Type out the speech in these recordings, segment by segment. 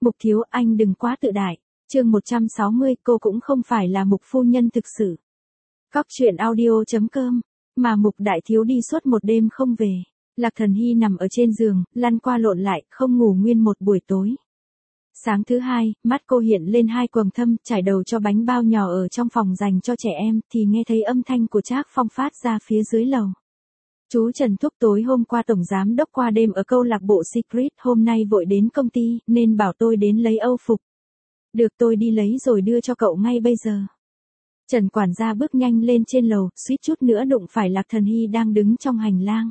Mục thiếu, anh đừng quá tự đại. Chương 160, cô cũng không phải là Mục phu nhân thực sự. Cóc truyện audio.com. Mà Mục đại thiếu đi suốt một đêm không về. Lạc Thần Hy nằm ở trên giường, lăn qua lộn lại, không ngủ nguyên một buổi tối. Sáng thứ hai, mắt cô hiện lên hai quầng thâm, trải đầu cho bánh bao nhỏ ở trong phòng dành cho trẻ em, thì nghe thấy âm thanh của Trác Phong phát ra phía dưới lầu. Chú Trần thúc tối hôm qua tổng giám đốc qua đêm ở câu lạc bộ Secret, hôm nay vội đến công ty, nên bảo tôi đến lấy âu phục. Được, tôi đi lấy rồi đưa cho cậu ngay bây giờ. Trần quản gia bước nhanh lên trên lầu, suýt chút nữa đụng phải Lạc Thần Hy đang đứng trong hành lang.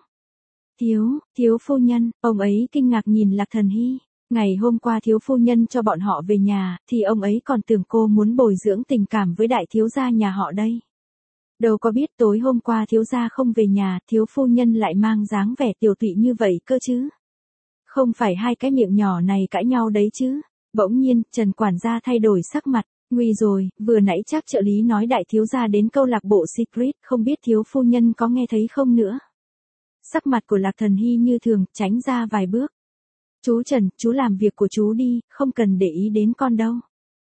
Thiếu phu nhân, ông ấy kinh ngạc nhìn Lạc Thần Hy. Ngày hôm qua thiếu phu nhân cho bọn họ về nhà, thì ông ấy còn tưởng cô muốn bồi dưỡng tình cảm với đại thiếu gia nhà họ đây. Đâu có biết tối hôm qua thiếu gia không về nhà, thiếu phu nhân lại mang dáng vẻ tiểu tụy như vậy cơ chứ. Không phải hai cái miệng nhỏ này cãi nhau đấy chứ. Bỗng nhiên, Trần quản gia thay đổi sắc mặt. Nguy rồi, vừa nãy chắc trợ lý nói đại thiếu gia đến câu lạc bộ Secret, không biết thiếu phu nhân có nghe thấy không nữa. Sắc mặt của Lạc Thần Hy như thường, tránh ra vài bước. Chú Trần, chú làm việc của chú đi, không cần để ý đến con đâu.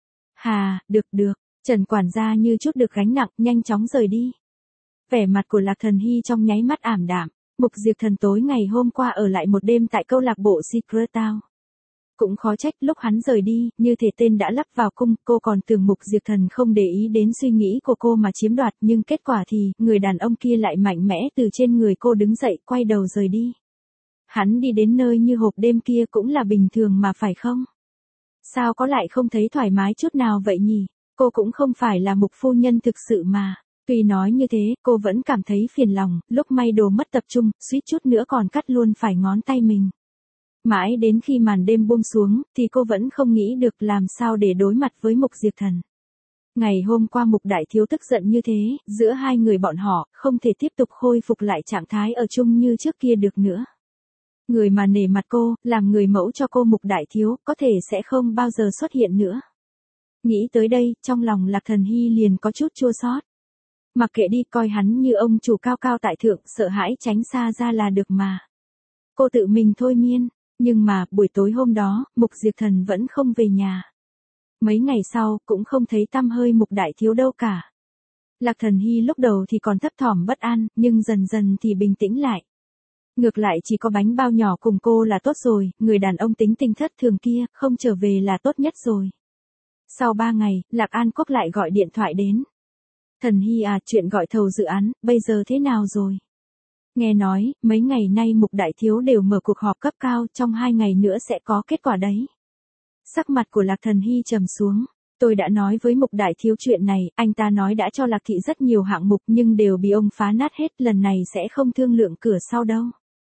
Hà, được. Trần quản gia như chút được gánh nặng, nhanh chóng rời đi. Vẻ mặt của Lạc Thần Hy trong nháy mắt ảm đạm. Mục Diệp Thần tối ngày hôm qua ở lại một đêm tại câu lạc bộ Secret Town. Cũng khó trách lúc hắn rời đi, như thể tên đã lắp vào cung, cô còn tưởng Mục Diệp Thần không để ý đến suy nghĩ của cô mà chiếm đoạt, nhưng kết quả thì, người đàn ông kia lại mạnh mẽ từ trên người cô đứng dậy, quay đầu rời đi. Hắn đi đến nơi như hộp đêm kia cũng là bình thường mà phải không? Sao có lại không thấy thoải mái chút nào vậy nhỉ? Cô cũng không phải là Mục phu nhân thực sự mà. Tuy nói như thế, cô vẫn cảm thấy phiền lòng, lúc may đồ mất tập trung, suýt chút nữa còn cắt luôn phải ngón tay mình. Mãi đến khi màn đêm buông xuống, thì cô vẫn không nghĩ được làm sao để đối mặt với Mục Diệp Thần. Ngày hôm qua Mục đại thiếu tức giận như thế, giữa hai người bọn họ, không thể tiếp tục khôi phục lại trạng thái ở chung như trước kia được nữa. Người mà nể mặt cô, làm người mẫu cho cô Mục đại thiếu, có thể sẽ không bao giờ xuất hiện nữa. Nghĩ tới đây, trong lòng Lạc Thần Hy liền có chút chua xót. Mặc kệ đi, coi hắn như ông chủ cao cao tại thượng, sợ hãi tránh xa ra là được mà. Cô tự mình thôi miên, nhưng mà, buổi tối hôm đó, Mục Diệp Thần vẫn không về nhà. Mấy ngày sau, cũng không thấy tăm hơi Mục đại thiếu đâu cả. Lạc Thần Hy lúc đầu thì còn thấp thỏm bất an, nhưng dần dần thì bình tĩnh lại. Ngược lại chỉ có bánh bao nhỏ cùng cô là tốt rồi, người đàn ông tính tình thất thường kia, không trở về là tốt nhất rồi. Sau 3 ngày, Lạc An Quốc lại gọi điện thoại đến. Thần Hy à, chuyện gọi thầu dự án, bây giờ thế nào rồi? Nghe nói, mấy ngày nay Mục đại thiếu đều mở cuộc họp cấp cao, trong 2 ngày nữa sẽ có kết quả đấy. Sắc mặt của Lạc Thần Hy trầm xuống. Tôi đã nói với Mục đại thiếu chuyện này, anh ta nói đã cho Lạc thị rất nhiều hạng mục nhưng đều bị ông phá nát hết, lần này sẽ không thương lượng cửa sau đâu.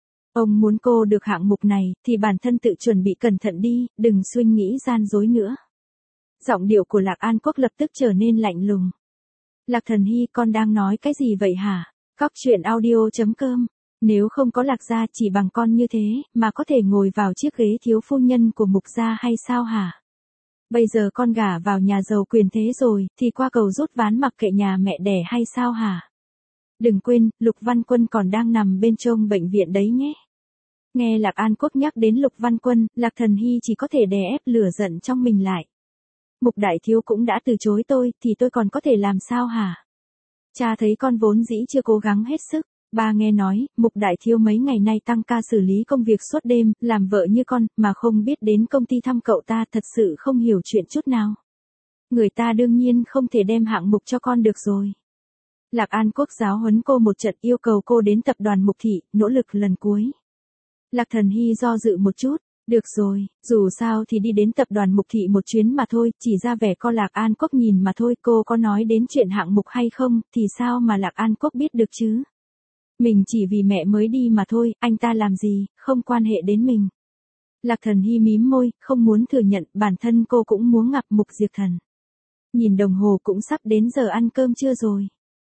Ông muốn cô được hạng mục này, thì bản thân tự chuẩn bị cẩn thận đi, đừng suy nghĩ gian dối nữa. Giọng điệu của Lạc An Quốc lập tức trở nên lạnh lùng. Lạc Thần Hy, con đang nói cái gì vậy hả? Cóc truyện audio.com. Nếu không có Lạc gia chỉ bằng con như thế, mà có thể ngồi vào chiếc ghế thiếu phu nhân của Mục gia hay sao hả? Bây giờ con gả vào nhà giàu quyền thế rồi, thì qua cầu rút ván mặc kệ nhà mẹ đẻ hay sao hả? Đừng quên, Lục Văn Quân còn đang nằm bên trong bệnh viện đấy nhé. Nghe Lạc An Quốc nhắc đến Lục Văn Quân, Lạc Thần Hy chỉ có thể đè ép lửa giận trong mình lại. Mục đại thiếu cũng đã từ chối tôi, thì tôi còn có thể làm sao hả? Cha thấy con vốn dĩ chưa cố gắng hết sức. Ba nghe nói, Mục đại thiếu mấy ngày nay tăng ca xử lý công việc suốt đêm, làm vợ như con, mà không biết đến công ty thăm cậu ta, thật sự không hiểu chuyện chút nào. Người ta đương nhiên không thể đem hạng mục cho con được rồi. Lạc An Quốc giáo huấn cô một trận, yêu cầu cô đến tập đoàn Mục thị, nỗ lực lần cuối. Lạc Thần Hy do dự một chút. Được rồi, dù sao thì đi đến tập đoàn Mục thị một chuyến mà thôi, chỉ ra vẻ co Lạc An Quốc nhìn mà thôi, cô có nói đến chuyện hạng mục hay không, thì sao mà Lạc An Quốc biết được chứ? Mình chỉ vì mẹ mới đi mà thôi, anh ta làm gì, không quan hệ đến mình. Lạc Thần Hy mím môi, không muốn thừa nhận, bản thân cô cũng muốn gặp Mục Diệp Thần. Nhìn đồng hồ cũng sắp đến giờ ăn cơm trưa rồi.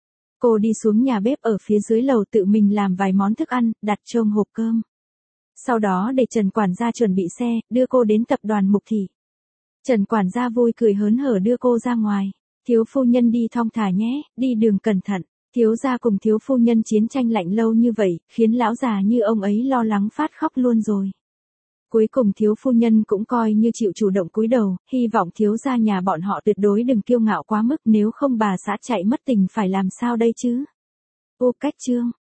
Cô đi xuống nhà bếp ở phía dưới lầu tự mình làm vài món thức ăn, đặt trong hộp cơm. Sau đó để Trần quản gia chuẩn bị xe, đưa cô đến tập đoàn Mục thị. Trần quản gia vui cười hớn hở đưa cô ra ngoài. Thiếu phu nhân đi thong thả nhé, đi đường cẩn thận. Thiếu gia cùng thiếu phu nhân chiến tranh lạnh lâu như vậy, khiến lão già như ông ấy lo lắng phát khóc luôn rồi. Cuối cùng thiếu phu nhân cũng coi như chịu chủ động cúi đầu, hy vọng thiếu gia nhà bọn họ tuyệt đối đừng kiêu ngạo quá mức, nếu không bà xã chạy mất tình phải làm sao đây chứ. Ô Cách Trương,